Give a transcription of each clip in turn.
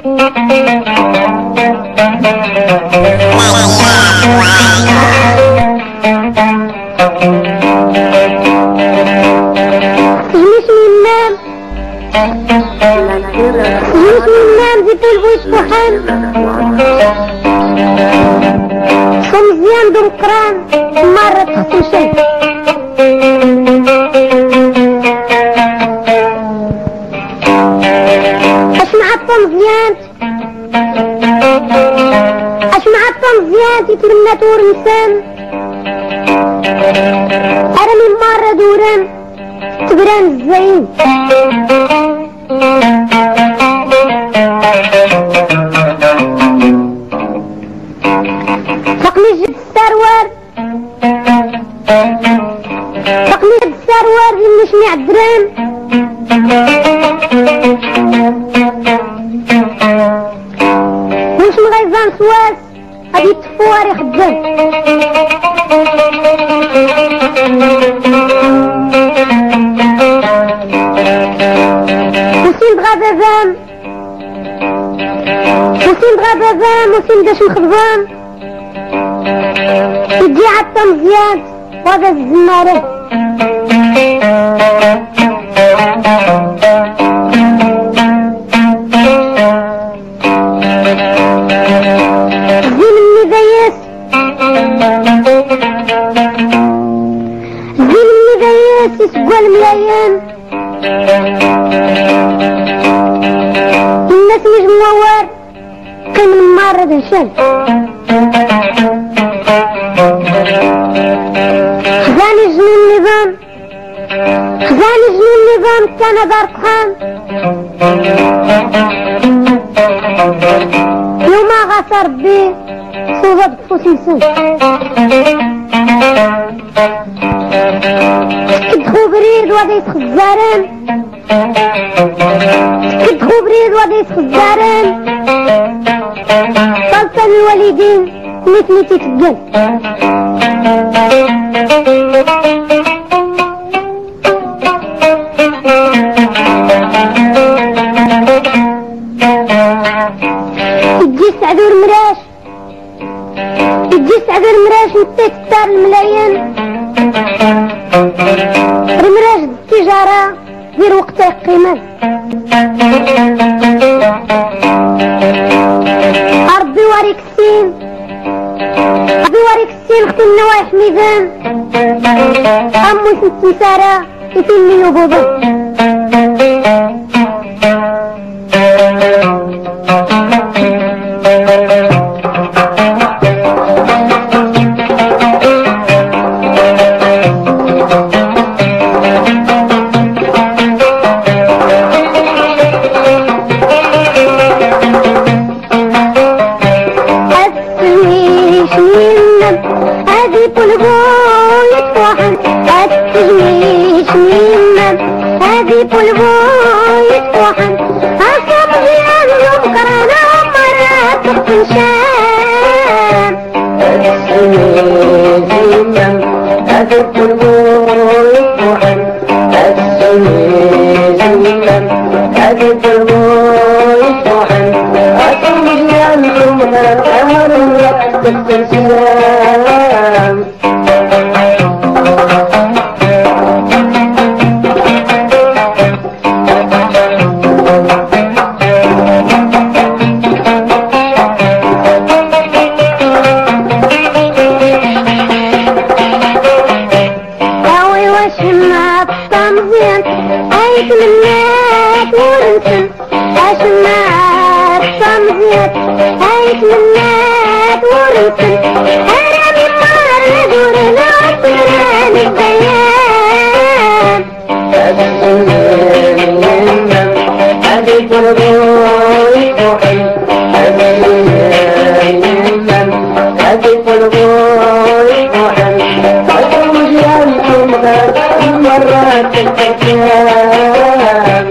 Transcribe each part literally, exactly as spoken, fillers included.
مزيان بمقران مرة تحسن شيء اش معطى مزيان اش معطى مزيان تتلمنا تور نسان ارمي مرة دوران تبران الزين فقني جد السروار فقني جد السروار اللي شميع الدرام وش مغيزان سواس غادي يتفوار يخدم وسين بغا بابام وسين بغا بابام وسين داش مخضبان يجي عطا مزيان وهذا الزمارة زين مني ذياس زين مني ذياس يسقوا الملايين الناس مجموار كان من مرة هشام خزاني جنون النظام خزاني جنون النظام كان دار طحان يوم غاص ربي صوبة بطفوس نسان تكدخو بريد وغادي يتخزاران تكدخو بريد وغادي يتخزاران سلطان الوالدين مثلي تتقل تجي سعدور مراش تجي سعدور مراش نتي تختار الملايين رمراش التجارة دير وقتها قيمة ربي واريك السين ربي واريك السين اختي النوايح ميزان امو ست سارة يتمني يبوضا هذه بلبوي يتوحن أصاب زيان يوم كرانا مرات تقنشان السميزيان هذه بلبوي يتوحن السميزيان هذه بلبوي يتوحن أصاب زيان يوم كرانا مرات تقنشان منات ورنسن أشمات صمزيت هايت منات ورنسن هرمي مار ندور العطران البيان هذه قلبوي روحي هذه قلبوي روحي أتوجي أنتم غير مرات الفتيان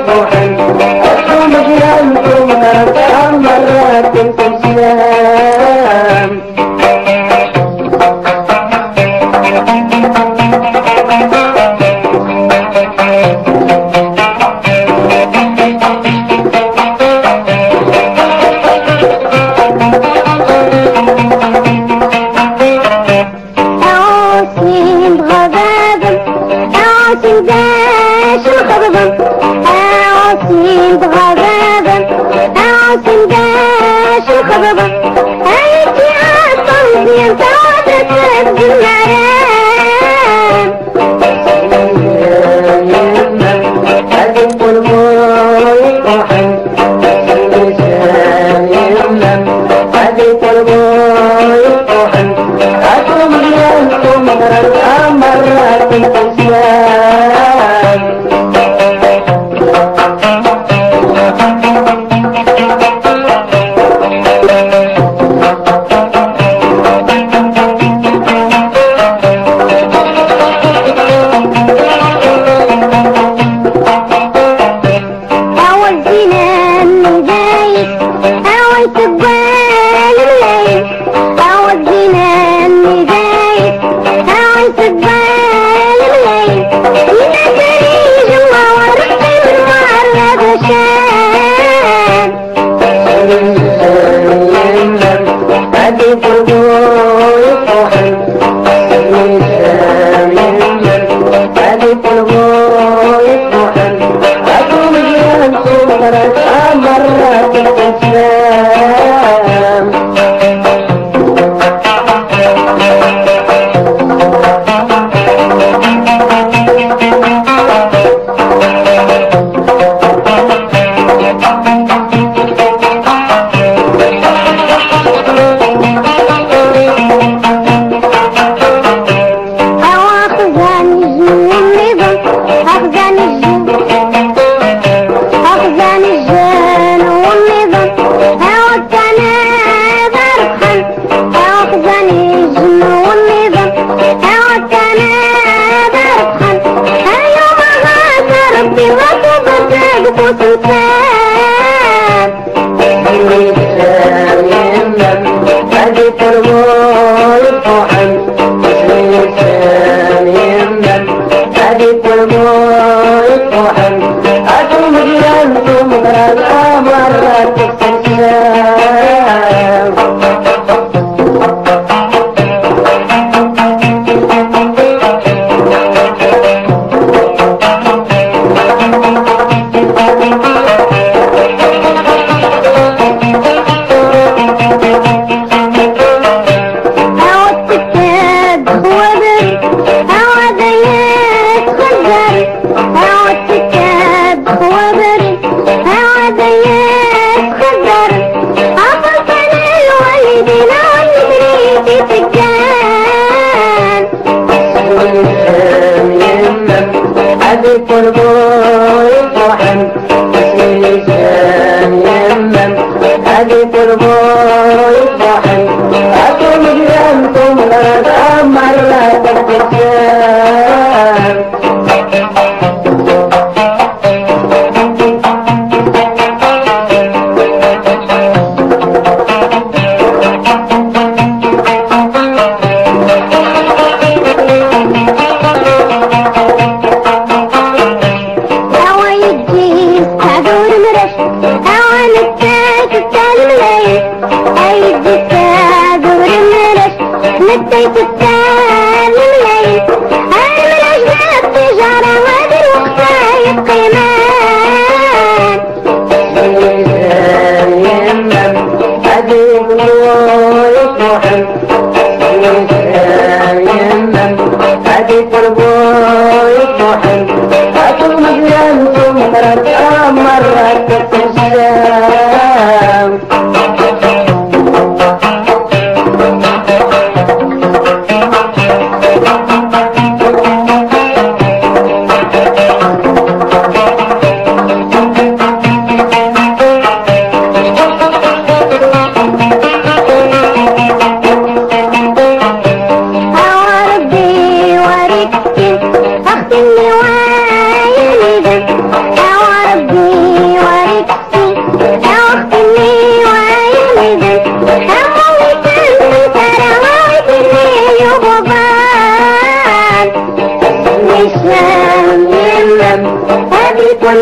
أختي اللي وايلي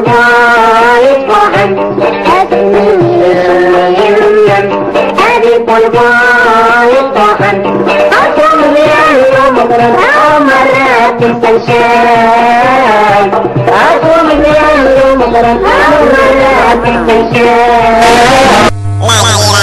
الوايد واحد هذه الوايد واحد أصوم اليوم مرات تستنشاي أصوم اليوم مرات تستنشاي